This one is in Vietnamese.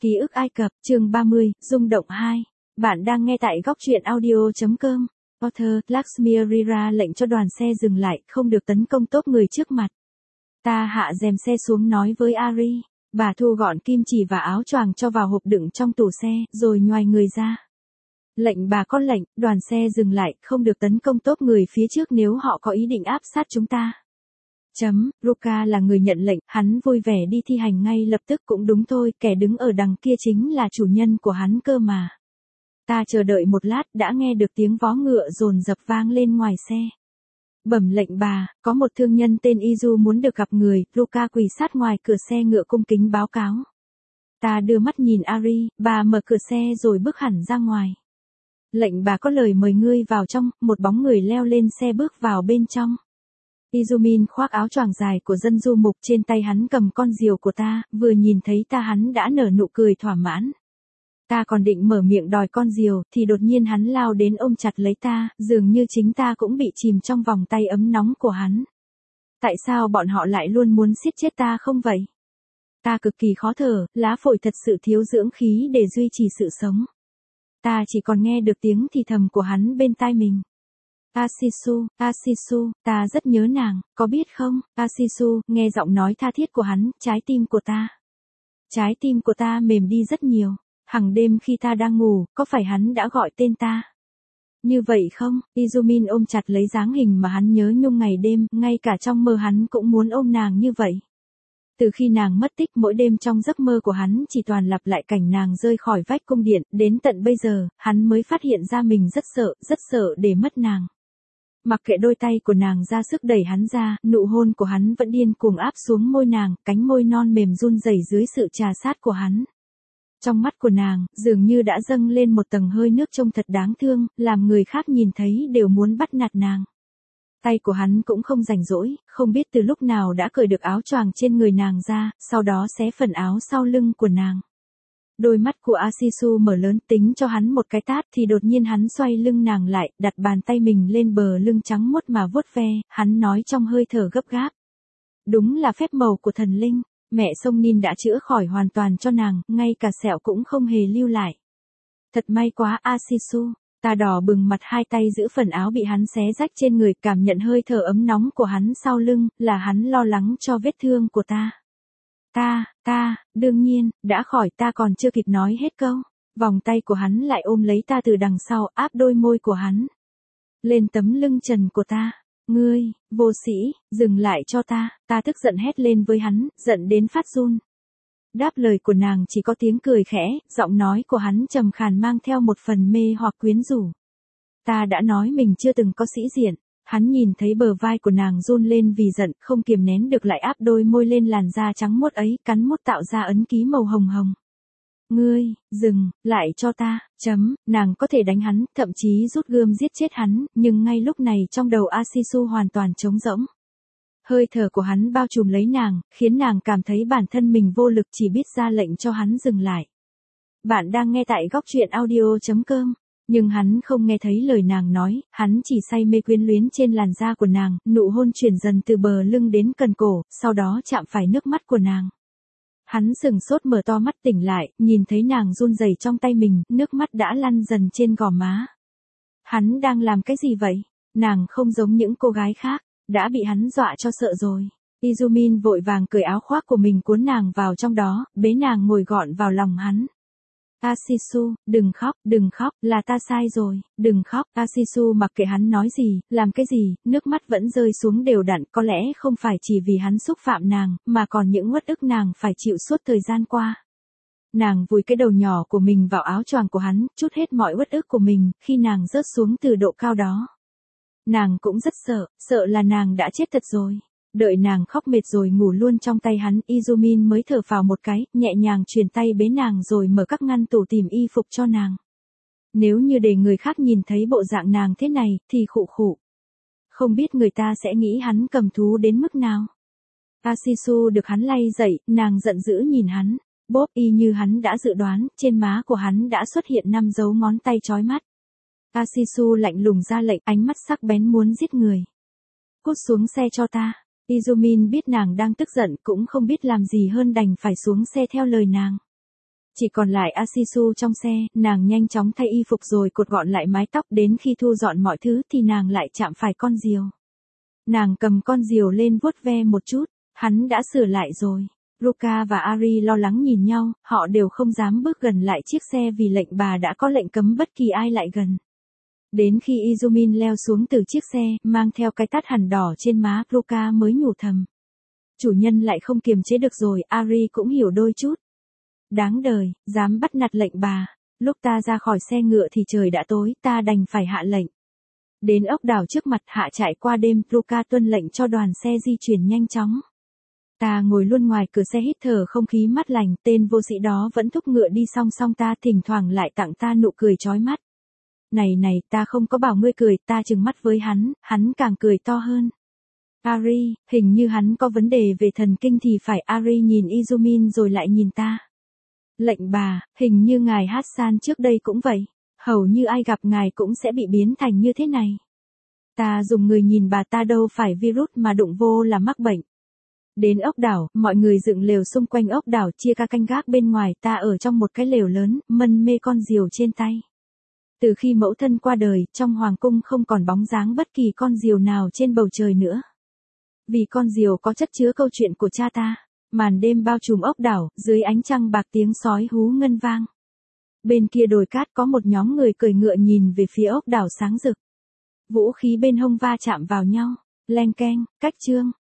Ký ức Ai Cập, chương 30, rung động 2. Bạn đang nghe tại góc truyện audio.com. Author, Lakshmi ra lệnh cho đoàn xe dừng lại, không được tấn công tốp người trước mặt. Ta hạ rèm xe xuống nói với Ari. Bà thu gọn kim chỉ và áo choàng cho vào hộp đựng trong tủ xe, rồi nhoài người ra. Lệnh bà có lệnh, đoàn xe dừng lại, không được tấn công tốp người phía trước nếu họ có ý định áp sát chúng ta. Ruka là người nhận lệnh, hắn vui vẻ đi thi hành ngay lập tức. Cũng đúng thôi, kẻ đứng ở đằng kia chính là chủ nhân của hắn cơ mà. Ta chờ đợi một lát, đã nghe được tiếng vó ngựa dồn dập vang lên ngoài xe. Bẩm lệnh bà, có một thương nhân tên Izu muốn được gặp người. Ruka quỳ sát ngoài cửa xe ngựa cung kính báo cáo. Ta đưa mắt nhìn Ari, bà mở cửa xe rồi bước hẳn ra ngoài. Lệnh bà có lời mời ngươi vào trong. Một bóng người leo lên xe bước vào bên trong. Izumin khoác áo choàng dài của dân du mục, trên tay hắn cầm con diều của ta, vừa nhìn thấy ta hắn đã nở nụ cười thỏa mãn. Ta còn định mở miệng đòi con diều, thì đột nhiên hắn lao đến ôm chặt lấy ta, dường như chính ta cũng bị chìm trong vòng tay ấm nóng của hắn. Tại sao bọn họ lại luôn muốn siết chết ta không vậy? Ta cực kỳ khó thở, lá phổi thật sự thiếu dưỡng khí để duy trì sự sống. Ta chỉ còn nghe được tiếng thì thầm của hắn bên tai mình. Asisu, ta rất nhớ nàng, có biết không? Asisu, nghe giọng nói tha thiết của hắn, trái tim của ta mềm đi rất nhiều. Hằng đêm khi ta đang ngủ, có phải hắn đã gọi tên ta? Như vậy không? Izumin ôm chặt lấy dáng hình mà hắn nhớ nhung ngày đêm, ngay cả trong mơ hắn cũng muốn ôm nàng như vậy. Từ khi nàng mất tích, mỗi đêm trong giấc mơ của hắn chỉ toàn lặp lại cảnh nàng rơi khỏi vách cung điện, đến tận bây giờ, hắn mới phát hiện ra mình rất sợ để mất nàng. Mặc kệ đôi tay của nàng ra sức đẩy hắn ra, nụ hôn của hắn vẫn điên cuồng áp xuống môi nàng, cánh môi non mềm run rẩy dưới sự trà sát của hắn. Trong mắt của nàng, dường như đã dâng lên một tầng hơi nước trông thật đáng thương, làm người khác nhìn thấy đều muốn bắt nạt nàng. Tay của hắn cũng không rảnh rỗi, không biết từ lúc nào đã cởi được áo choàng trên người nàng ra, sau đó xé phần áo sau lưng của nàng. Đôi mắt của Asisu mở lớn, tính cho hắn một cái tát thì đột nhiên hắn xoay lưng nàng lại, đặt bàn tay mình lên bờ lưng trắng muốt mà vuốt ve, hắn nói trong hơi thở gấp gáp. Đúng là phép màu của thần linh, mẹ sông Nin đã chữa khỏi hoàn toàn cho nàng, ngay cả sẹo cũng không hề lưu lại. Thật may quá Asisu, ta đỏ bừng mặt, hai tay giữ phần áo bị hắn xé rách trên người, cảm nhận hơi thở ấm nóng của hắn sau lưng, là hắn lo lắng cho vết thương của ta. Đương nhiên, đã khỏi. Ta còn chưa kịp nói hết câu. Vòng tay của hắn lại ôm lấy ta từ đằng sau, áp đôi môi của hắn lên tấm lưng trần của ta. Ngươi, vô sĩ, dừng lại cho ta. Ta tức giận hét lên với hắn, giận đến phát run. Đáp lời của nàng chỉ có tiếng cười khẽ, giọng nói của hắn trầm khàn mang theo một phần mê hoặc quyến rũ. Ta đã nói mình chưa từng có sĩ diện. Hắn nhìn thấy bờ vai của nàng run lên vì giận, không kiềm nén được lại áp đôi môi lên làn da trắng muốt ấy, cắn mút tạo ra ấn ký màu hồng hồng. Ngươi, dừng lại cho ta. Nàng có thể đánh hắn, thậm chí rút gươm giết chết hắn, nhưng ngay lúc này trong đầu Asisu hoàn toàn trống rỗng. Hơi thở của hắn bao trùm lấy nàng, khiến nàng cảm thấy bản thân mình vô lực, chỉ biết ra lệnh cho hắn dừng lại. Bạn đang nghe tại góc truyện audio.com. Nhưng hắn không nghe thấy lời nàng nói, hắn chỉ say mê quyến luyến trên làn da của nàng, nụ hôn chuyển dần từ bờ lưng đến cần cổ, sau đó chạm phải nước mắt của nàng. Hắn sừng sốt mở to mắt tỉnh lại, nhìn thấy nàng run rẩy trong tay mình, nước mắt đã lăn dần trên gò má. Hắn đang làm cái gì vậy? Nàng không giống những cô gái khác, đã bị hắn dọa cho sợ rồi. Izumin vội vàng cởi áo khoác của mình cuốn nàng vào trong đó, bế nàng ngồi gọn vào lòng hắn. Asisu, đừng khóc, là ta sai rồi, đừng khóc. Asisu mặc kệ hắn nói gì, làm cái gì, nước mắt vẫn rơi xuống đều đặn, có lẽ không phải chỉ vì hắn xúc phạm nàng, mà còn những uất ức nàng phải chịu suốt thời gian qua. Nàng vùi cái đầu nhỏ của mình vào áo choàng của hắn, trút hết mọi uất ức của mình, khi nàng rớt xuống từ độ cao đó. Nàng cũng rất sợ là nàng đã chết thật rồi. Đợi nàng khóc mệt rồi ngủ luôn trong tay hắn, Izumin mới thở phào một cái, nhẹ nhàng truyền tay bế nàng rồi mở các ngăn tủ tìm y phục cho nàng. Nếu như để người khác nhìn thấy bộ dạng nàng thế này, thì khụ. Không biết người ta sẽ nghĩ hắn cầm thú đến mức nào. Asisu được hắn lay dậy, nàng giận dữ nhìn hắn. Bốp, y như hắn đã dự đoán, trên má của hắn đã xuất hiện 5 dấu ngón tay chói mắt. Asisu lạnh lùng ra lệnh, ánh mắt sắc bén muốn giết người. Cút xuống xe cho ta. Izumin biết nàng đang tức giận, cũng không biết làm gì hơn đành phải xuống xe theo lời nàng. Chỉ còn lại Asisu trong xe, nàng nhanh chóng thay y phục rồi cột gọn lại mái tóc, đến khi thu dọn mọi thứ thì nàng lại chạm phải con diều. Nàng cầm con diều lên vuốt ve một chút, hắn đã sửa lại rồi. Ruka và Ari lo lắng nhìn nhau, họ đều không dám bước gần lại chiếc xe vì lệnh bà đã có lệnh cấm bất kỳ ai lại gần. Đến khi Izumin leo xuống từ chiếc xe, mang theo cái tát hằn đỏ trên má, Ruka mới nhủ thầm. Chủ nhân lại không kiềm chế được rồi, Ari cũng hiểu đôi chút. Đáng đời, dám bắt nạt lệnh bà. Lúc ta ra khỏi xe ngựa thì trời đã tối, ta đành phải hạ lệnh. Đến ốc đảo trước mặt hạ trại qua đêm, Ruka tuân lệnh cho đoàn xe di chuyển nhanh chóng. Ta ngồi luôn ngoài cửa xe hít thở không khí mát lành, tên vô sĩ đó vẫn thúc ngựa đi song song ta, thỉnh thoảng lại tặng ta nụ cười chói mắt. Này, ta không có bảo ngươi cười, ta trừng mắt với hắn càng cười to hơn. Ari, hình như hắn có vấn đề về thần kinh thì phải. Ari nhìn Izumin rồi lại nhìn ta. Lệnh bà, hình như ngài Hassan trước đây cũng vậy. Hầu như ai gặp ngài cũng sẽ bị biến thành như thế này. Ta dùng người nhìn bà, ta đâu phải virus mà đụng vô là mắc bệnh. Đến ốc đảo, mọi người dựng lều xung quanh ốc đảo, chia ca canh gác bên ngoài, ta ở trong một cái lều lớn, mân mê con diều trên tay. Từ khi mẫu thân qua đời, trong hoàng cung không còn bóng dáng bất kỳ con diều nào trên bầu trời nữa. Vì con diều có chất chứa câu chuyện của cha ta. Màn đêm bao trùm ốc đảo, dưới ánh trăng bạc tiếng sói hú ngân vang. Bên kia đồi cát có một nhóm người cưỡi ngựa nhìn về phía ốc đảo sáng rực. Vũ khí bên hông va chạm vào nhau, leng keng, cách chương.